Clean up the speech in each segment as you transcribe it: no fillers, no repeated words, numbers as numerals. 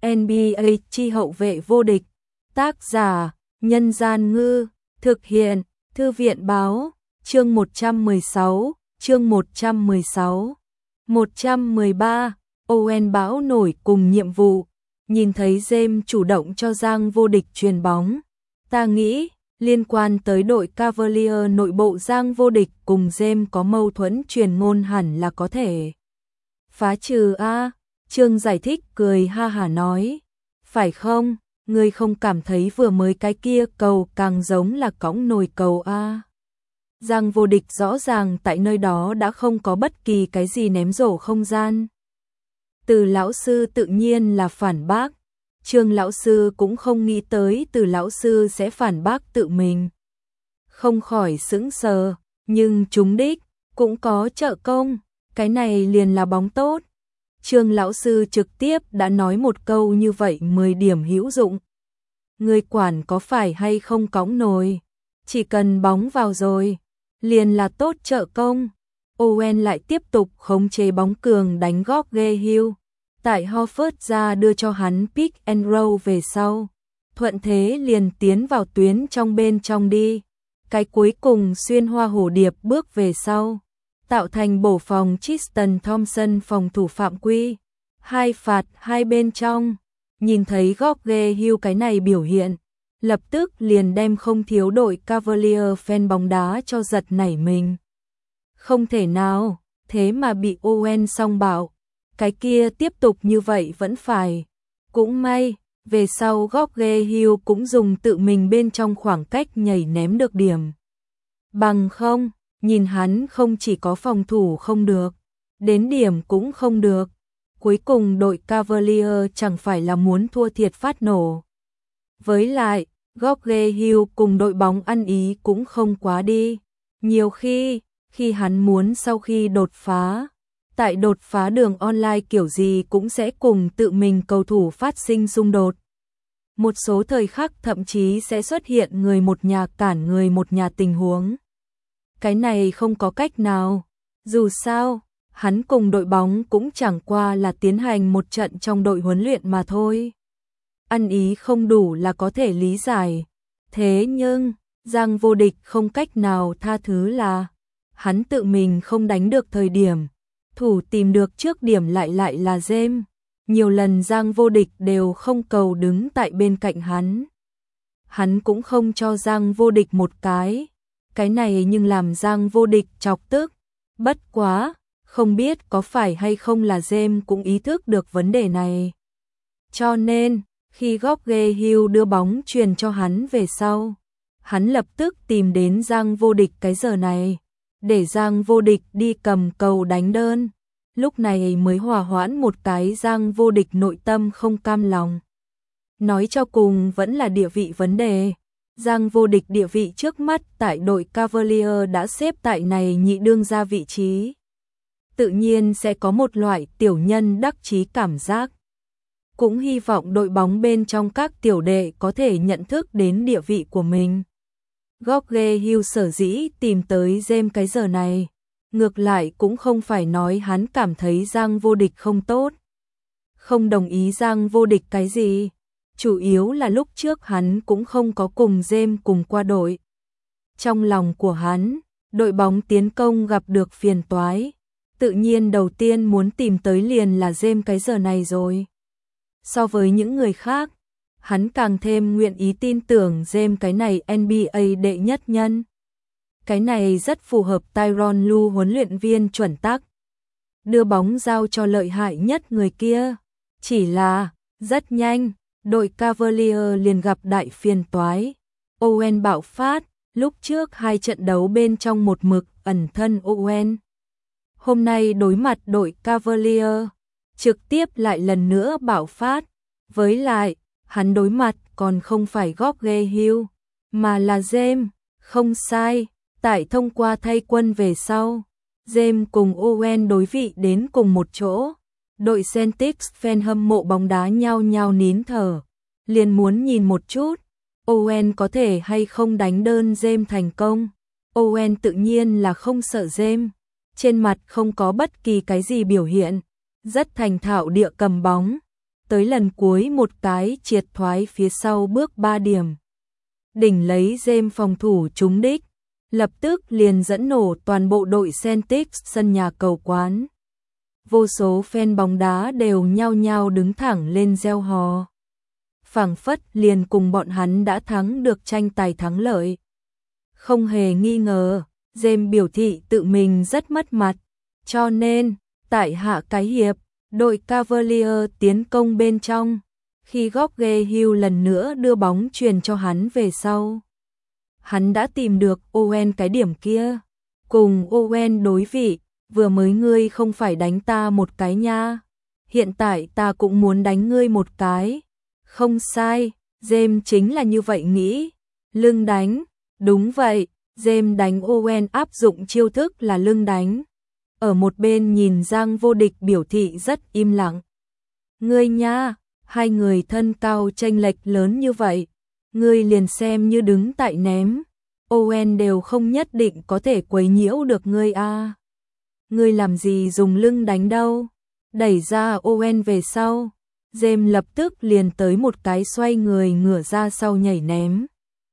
NBA chi hậu vệ vô địch. Tác giả: Nhân Gian Ngư. Thực hiện: Thư viện Báo. Chương 116. Chương 116. 113. Owen bão nổi cùng nhiệm vụ. Nhìn thấy James chủ động cho Giang Vô Địch chuyền bóng. Ta nghĩ, liên quan tới đội Cavalier nội bộ Giang Vô Địch cùng James có mâu thuẫn truyền ngôn hẳn là có thể phá trừ a. Trương giải thích cười ha hả nói. Phải không, ngươi không cảm thấy vừa mới cái kia cầu càng giống là cõng nồi cầu a. Giang Vô Địch rõ ràng tại nơi đó đã không có bất kỳ cái gì ném rổ không gian. Từ lão sư tự nhiên là phản bác. Trương lão sư cũng không nghĩ tới Từ lão sư sẽ phản bác tự mình. Không khỏi sững sờ, nhưng trúng đích, cũng có trợ công, cái này liền là bóng tốt. Trương lão sư trực tiếp đã nói một câu như vậy 10 điểm hữu dụng. Người quản có phải hay không cõng nồi, chỉ cần bóng vào rồi, liền là tốt trợ công. Owen lại tiếp tục khống chế bóng cường đánh góc ghê hưu. Tại Horford ra đưa cho hắn pick and roll về sau. Thuận thế liền tiến vào tuyến trong bên trong đi. Cái cuối cùng xuyên hoa hổ điệp bước về sau. Tạo thành bổ phòng Tristan Thompson phòng thủ phạm quy. 2 phạt 2 bên trong. Nhìn thấy góc ghê hưu cái này biểu hiện. Lập tức liền đem không thiếu đội Cavalier fan bóng đá cho giật nảy mình. Không thể nào, thế mà bị Owen song bảo. Cái kia tiếp tục như vậy vẫn phải. Cũng may, về sau góc ghê hưu cũng dùng tự mình bên trong khoảng cách nhảy ném được điểm. Bằng không, nhìn hắn không chỉ có phòng thủ không được, đến điểm cũng không được. Cuối cùng đội Cavalier chẳng phải là muốn thua thiệt phát nổ. Với lại, góc ghê hưu cùng đội bóng ăn ý cũng không quá đi. Nhiều khi hắn muốn sau khi đột phá, tại đột phá đường online kiểu gì cũng sẽ cùng tự mình cầu thủ phát sinh xung đột. Một số thời khắc thậm chí sẽ xuất hiện người một nhà cản người một nhà tình huống. Cái này không có cách nào. Dù sao, hắn cùng đội bóng cũng chẳng qua là tiến hành một trận trong đội huấn luyện mà thôi. Ăn ý không đủ là có thể lý giải. Thế nhưng, Giang Vô Địch không cách nào tha thứ là hắn tự mình không đánh được thời điểm. Thủ tìm được trước điểm lại là James. Nhiều lần Giang Vô Địch đều không cầu đứng tại bên cạnh hắn. Hắn cũng không cho Giang Vô Địch một cái. Cái này nhưng làm Giang Vô Địch chọc tức. Bất quá, không biết có phải hay không là James cũng ý thức được vấn đề này. Cho nên, khi góc ghê hưu đưa bóng truyền cho hắn về sau, hắn lập tức tìm đến Giang Vô Địch cái giờ này. Để Giang Vô Địch đi cầm cầu đánh đơn. Lúc này mới hòa hoãn một cái Giang Vô Địch nội tâm không cam lòng. Nói cho cùng vẫn là địa vị vấn đề. Giang Vô Địch địa vị trước mắt tại đội Cavalier đã xếp tại này nhị đương ra vị trí. Tự nhiên sẽ có một loại tiểu nhân đắc chí cảm giác. Cũng hy vọng đội bóng bên trong các tiểu đệ có thể nhận thức đến địa vị của mình. Góc ghê hưu sở dĩ tìm tới James cái giờ này. Ngược lại cũng không phải nói hắn cảm thấy Giang Vô Địch không tốt. Không đồng ý Giang Vô Địch cái gì. Chủ yếu là lúc trước hắn cũng không có cùng James cùng qua đội. Trong lòng của hắn, đội bóng tiến công gặp được phiền toái. Tự nhiên đầu tiên muốn tìm tới liền là James cái giờ này rồi. So với những người khác, hắn càng thêm nguyện ý tin tưởng James cái này NBA đệ nhất nhân. Cái này rất phù hợp Tyronn Lue huấn luyện viên chuẩn tắc. Đưa bóng giao cho lợi hại nhất người kia. Chỉ là, rất nhanh, đội Cavalier liền gặp đại phiền toái. Owen bạo phát, lúc trước 2 trận đấu bên trong một mực ẩn thân Owen. Hôm nay đối mặt đội Cavalier, trực tiếp lại lần nữa bạo phát. Với lại, hắn đối mặt còn không phải góc ghê hưu, mà là James. Không sai, tại thông qua thay quân về sau, James cùng Owen đối vị đến cùng một chỗ. Đội Celtics fan hâm mộ bóng đá nhao nhao nín thở, liền muốn nhìn một chút, Owen có thể hay không đánh đơn James thành công. Owen tự nhiên là không sợ James, trên mặt không có bất kỳ cái gì biểu hiện, rất thành thạo địa cầm bóng. tới lần cuối một cái triệt thoái phía sau bước 3 điểm. Đỉnh lấy James phòng thủ trúng đích, lập tức liền dẫn nổ toàn bộ đội Celtics sân nhà cầu quán. Vô số fan bóng đá đều nhao nhao đứng thẳng lên reo hò. Phảng phất liền cùng bọn hắn đã thắng được tranh tài thắng lợi. Không hề nghi ngờ, James biểu thị tự mình rất mất mặt, cho nên, tại hạ cái hiệp, đội Cavalier tiến công bên trong, khi George Hill lần nữa đưa bóng truyền cho hắn về sau. Hắn đã tìm được Owen cái điểm kia, cùng Owen đối vị, vừa mới ngươi không phải đánh ta một cái nha, hiện tại ta cũng muốn đánh ngươi một cái. Không sai, James chính là như vậy nghĩ, lưng đánh, đúng vậy, James đánh Owen áp dụng chiêu thức là lưng đánh. Ở một bên nhìn Giang Vô Địch biểu thị rất im lặng. Ngươi nha, hai người thân cao chênh lệch lớn như vậy, ngươi liền xem như đứng tại ném, Owen đều không nhất định có thể quấy nhiễu được ngươi a. Ngươi làm gì dùng lưng đánh đâu? Đẩy ra Owen về sau, James lập tức liền tới một cái xoay người ngửa ra sau nhảy ném.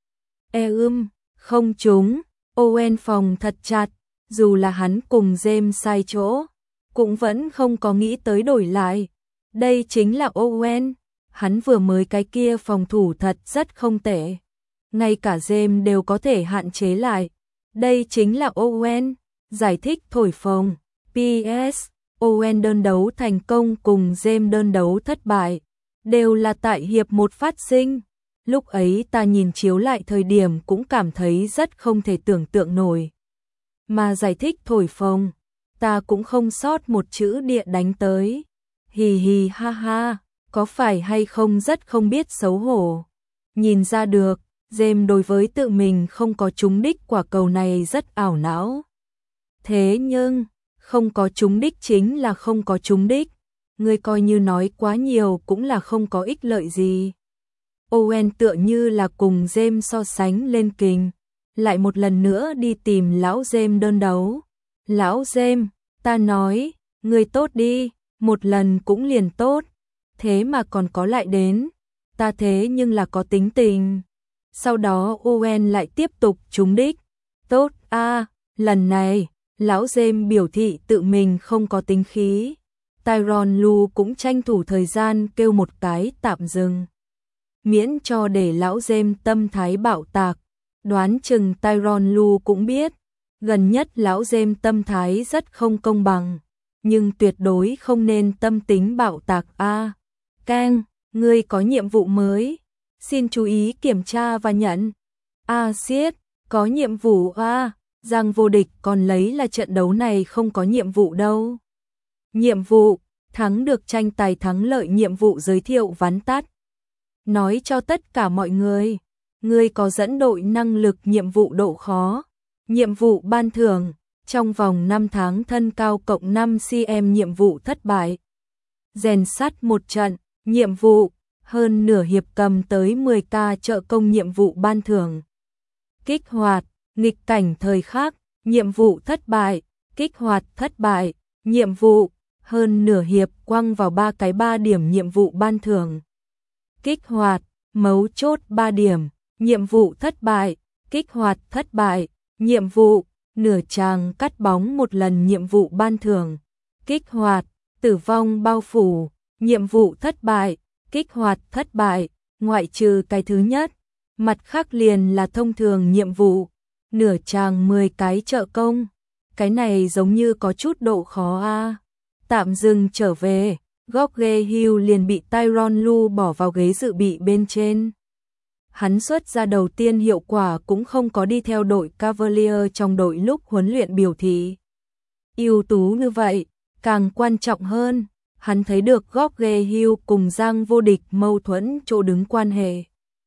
Không trúng, Owen phòng thật chặt, dù là hắn cùng James sai chỗ, cũng vẫn không có nghĩ tới đổi lại. Đây chính là Owen, hắn vừa mới cái kia phòng thủ thật rất không tệ. Ngay cả James đều có thể hạn chế lại. Đây chính là Owen, giải thích thổi phồng. PS, Owen đơn đấu thành công cùng James đơn đấu thất bại, đều là tại hiệp một phát sinh. Lúc ấy ta nhìn chiếu lại thời điểm cũng cảm thấy rất không thể tưởng tượng nổi. Mà giải thích thổi phồng, ta cũng không sót một chữ địa đánh tới. Hì hì ha ha, có phải hay không rất không biết xấu hổ. Nhìn ra được, James đối với tự mình không có trúng đích quả cầu này rất ảo não. Thế nhưng, không có trúng đích chính là không có trúng đích. Ngươi coi như nói quá nhiều cũng là không có ích lợi gì. Owen tựa như là cùng James so sánh lên kình, lại một lần nữa đi tìm lão James đơn đấu. Lão James, ta nói, ngươi tốt đi, một lần cũng liền tốt, thế mà còn có lại đến, ta thế nhưng là có tính tình. Sau đó Owen lại tiếp tục trúng đích. Tốt a, lần này, lão James biểu thị tự mình không có tính khí. Tyronn Lue cũng tranh thủ thời gian kêu một cái tạm dừng, miễn cho để lão James tâm thái bạo tạc. Đoán chừng Tyronn Lue cũng biết, gần nhất lão James tâm thái rất không công bằng, nhưng tuyệt đối không nên tâm tính bạo tạc a. Kang, ngươi có nhiệm vụ mới, xin chú ý kiểm tra và nhận. Siết, có nhiệm vụ a. Giang Vô Địch còn lấy là trận đấu này không có nhiệm vụ đâu. Nhiệm vụ, thắng được tranh tài thắng lợi nhiệm vụ giới thiệu vắn tắt. Nói cho tất cả mọi người, ngươi có dẫn đội năng lực nhiệm vụ độ khó. Nhiệm vụ ban thưởng, trong vòng 5 tháng thân cao cộng 5 cm nhiệm vụ thất bại. Rèn sắt một trận, nhiệm vụ, hơn nửa hiệp cầm tới 10k trợ công nhiệm vụ ban thưởng. Kích hoạt, nghịch cảnh thời khắc, nhiệm vụ thất bại, kích hoạt thất bại, nhiệm vụ, hơn nửa hiệp quăng vào 3 điểm nhiệm vụ ban thưởng. Kích hoạt, mấu chốt 3 điểm, nhiệm vụ thất bại, kích hoạt thất bại, nhiệm vụ, nửa tràng cắt bóng một lần nhiệm vụ ban thưởng. Kích hoạt, tử vong bao phủ, nhiệm vụ thất bại, kích hoạt thất bại, ngoại trừ cái thứ nhất, mặt khác liền là thông thường nhiệm vụ, nửa tràng 10 cái trợ công. Cái này giống như có chút độ khó a. Tạm dừng trở về, George Hill liền bị Tyronn Lue bỏ vào ghế dự bị bên trên. Hắn xuất ra đầu tiên hiệu quả cũng không có đi theo đội Cavalier trong đội lúc huấn luyện biểu thị. Ưu tú như vậy, càng quan trọng hơn, hắn thấy được George Hill cùng Giang Vô Địch mâu thuẫn chỗ đứng quan hệ.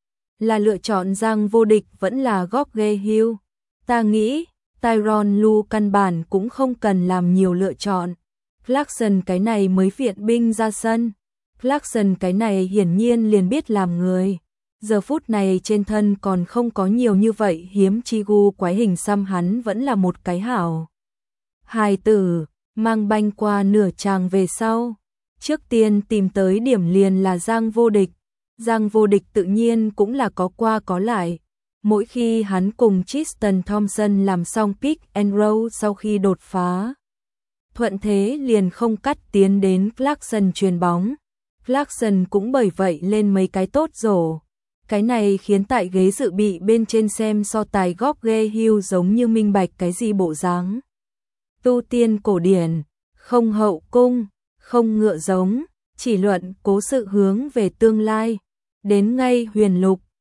Là lựa chọn Giang Vô Địch vẫn là George Hill. Ta nghĩ, Tyronn Lue căn bản cũng không cần làm nhiều lựa chọn. Clarkson cái này mới viện binh ra sân. Clarkson cái này hiển nhiên liền biết làm người. Giờ phút này trên thân còn không có nhiều như vậy hiếm chi gu quái hình xăm, hắn vẫn là một cái hảo hài tử. Mang banh qua nửa tràng về sau, Trước tiên tìm tới điểm liền là Giang Vô Địch. Giang Vô Địch tự nhiên cũng là có qua có lại. Mỗi khi hắn cùng Tristan Thompson làm xong pick and roll sau khi đột phá, thuận thế liền không cắt tiến đến Clarkson chuyền bóng. Clarkson cũng bởi vậy lên mấy cái tốt rổ. Cái này khiến tại ghế dự bị bên trên xem so tài George Hill giống như minh bạch cái gì bộ dáng. Tu tiên cổ điển, không hậu cung, không ngựa giống, chỉ luận cố sự hướng về tương lai. Đến ngay huyền lục,